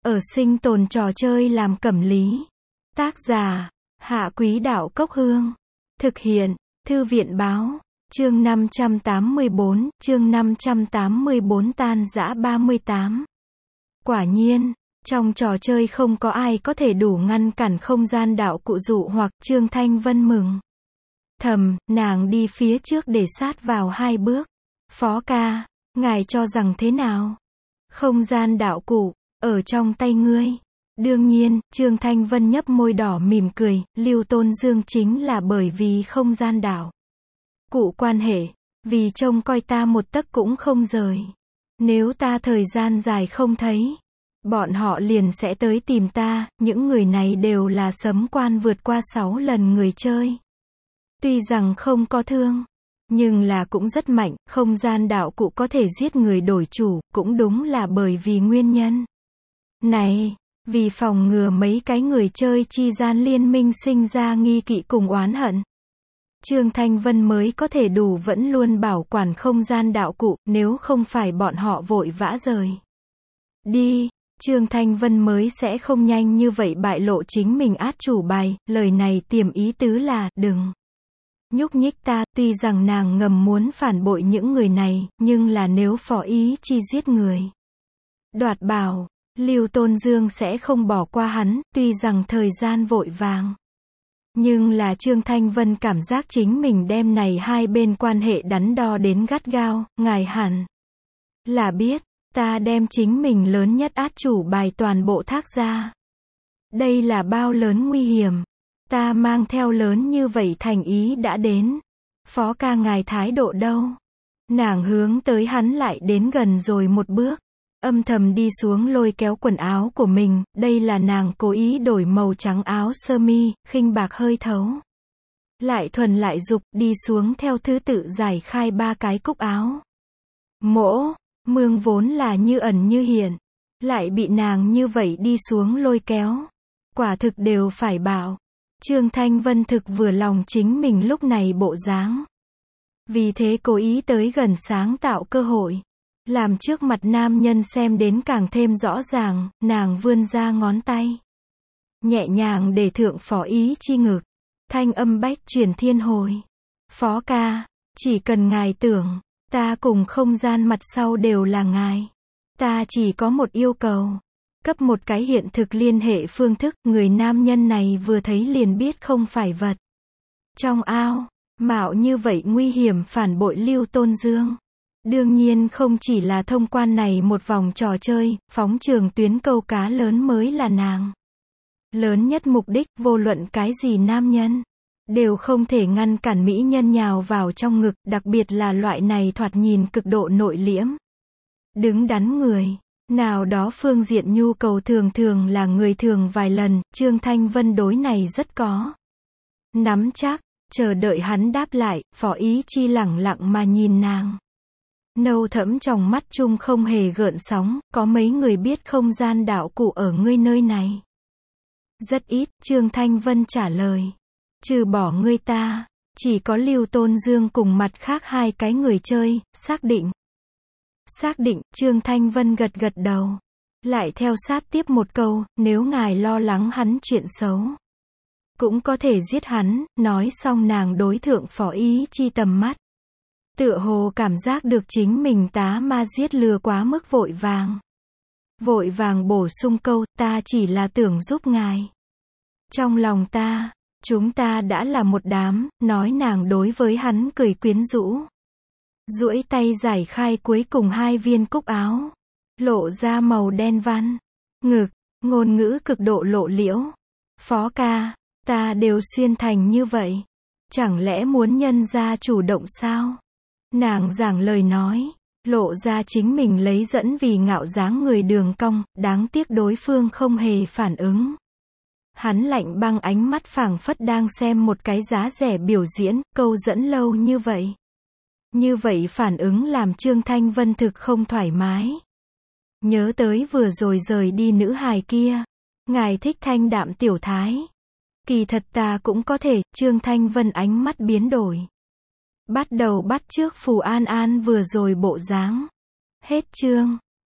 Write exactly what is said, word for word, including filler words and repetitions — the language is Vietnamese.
Ở sinh tồn trò chơi làm cẩm lý. Tác giả, Hạ Quý Đạo Cốc Hương. Thực hiện, Thư viện báo. Chương năm trăm tám mươi bốn, chương năm trăm tám mươi bốn tan rã ba mươi tám. Quả nhiên, trong trò chơi không có ai có thể đủ ngăn cản không gian đạo cụ dụ hoặc Trương Thanh Vân mừng thầm, nàng đi phía trước để sát vào hai bước. Phó ca, ngài cho rằng thế nào? Không gian đạo cụ, ở trong tay ngươi. Đương nhiên, Trương Thanh Vân nhấp môi đỏ mỉm cười, Lưu Tôn Dương chính là bởi vì không gian đạo cụ quan hệ, vì trông coi ta một tấc cũng không rời. Nếu ta thời gian dài không thấy, bọn họ liền sẽ tới tìm ta, những người này đều là sấm quan vượt qua sáu lần người chơi. Tuy rằng không có thương, nhưng là cũng rất mạnh, không gian đạo cụ có thể giết người đổi chủ, cũng đúng là bởi vì nguyên nhân này, vì phòng ngừa mấy cái người chơi chi gian liên minh sinh ra nghi kỵ cùng oán hận. Trương Thanh Vân mới có thể đủ vẫn luôn bảo quản không gian đạo cụ, nếu không phải bọn họ vội vã rời đi, Trương Thanh Vân mới sẽ không nhanh như vậy bại lộ chính mình át chủ bài, lời này tiềm ý tứ là, đừng nhúc nhích ta, tuy rằng nàng ngầm muốn phản bội những người này, nhưng là nếu phó ý chi giết người, đoạt bảo, Lưu Tôn Dương sẽ không bỏ qua hắn, tuy rằng thời gian vội vàng. Nhưng là Trương Thanh Vân cảm giác chính mình đem này hai bên quan hệ đắn đo đến gắt gao, ngài hẳn là biết, ta đem chính mình lớn nhất át chủ bài toàn bộ thác ra. Đây là bao lớn nguy hiểm. Ta mang theo lớn như vậy thành ý đã đến. Phó ca ngài thái độ đâu? Nàng hướng tới hắn lại đến gần rồi một bước. Âm thầm đi xuống lôi kéo quần áo của mình, đây là nàng cố ý đổi màu trắng áo sơ mi, khinh bạc hơi thấu. Lại thuần lại dục, đi xuống theo thứ tự giải khai ba cái cúc áo. Mỗ, mương vốn là như ẩn như hiện, lại bị nàng như vậy đi xuống lôi kéo. Quả thực đều phải bảo. Trương Thanh Vân thực vừa lòng chính mình lúc này bộ dáng. Vì thế cố ý tới gần sáng tạo cơ hội. Làm trước mặt nam nhân xem đến càng thêm rõ ràng, nàng vươn ra ngón tay. Nhẹ nhàng để thượng phó ý chi ngực. Thanh âm bách truyền thiên hồi. Phó ca, chỉ cần ngài tưởng, ta cùng không gian mặt sau đều là ngài. Ta chỉ có một yêu cầu. Cấp một cái hiện thực liên hệ phương thức, người nam nhân này vừa thấy liền biết không phải vật trong ao, mạo như vậy nguy hiểm phản bội Lưu Tôn Dương. Đương nhiên không chỉ là thông quan này một vòng trò chơi, phóng trường tuyến câu cá lớn mới là nàng lớn nhất mục đích, vô luận cái gì nam nhân đều không thể ngăn cản mỹ nhân nhào vào trong ngực, đặc biệt là loại này thoạt nhìn cực độ nội liễm, đứng đắn người. Nào đó phương diện nhu cầu thường thường là người thường vài lần, Trương Thanh Vân đối này rất có nắm chắc, chờ đợi hắn đáp lại, phó ý chi lẳng lặng mà nhìn nàng. Nâu thẫm trong mắt chung không hề gợn sóng, có mấy người biết không gian đạo cụ ở ngươi nơi này? Rất ít, Trương Thanh Vân trả lời. Trừ bỏ ngươi ta, chỉ có Lưu Tôn Dương cùng mặt khác hai cái người chơi, xác định. Xác định, Trương Thanh Vân gật gật đầu. Lại theo sát tiếp một câu, nếu ngài lo lắng hắn chuyện xấu, cũng có thể giết hắn, nói xong nàng đối thượng phó ý chi tầm mắt. Tựa hồ cảm giác được chính mình tá ma giết lừa quá mức vội vàng. Vội vàng bổ sung câu, ta chỉ là tưởng giúp ngài. Trong lòng ta, chúng ta đã là một đám, nói nàng đối với hắn cười quyến rũ. Duỗi tay giải khai cuối cùng hai viên cúc áo. Lộ ra màu đen văn. Ngực, ngôn ngữ cực độ lộ liễu. Phó ca, ta đều xuyên thành như vậy. Chẳng lẽ muốn nhân gia chủ động sao? Nàng giảng lời nói, lộ ra chính mình lấy dẫn vì ngạo dáng người đường cong, đáng tiếc đối phương không hề phản ứng. Hắn lạnh băng ánh mắt phảng phất đang xem một cái giá rẻ biểu diễn, câu dẫn lâu như vậy. Như vậy phản ứng làm Trương Thanh Vân thực không thoải mái. Nhớ tới vừa rồi rời đi nữ hài kia. Ngài thích thanh đạm tiểu thái. Kỳ thật ta cũng có thể, Trương Thanh Vân ánh mắt biến đổi. Bắt đầu bắt chước Phù An An vừa rồi bộ dáng. Hết chương.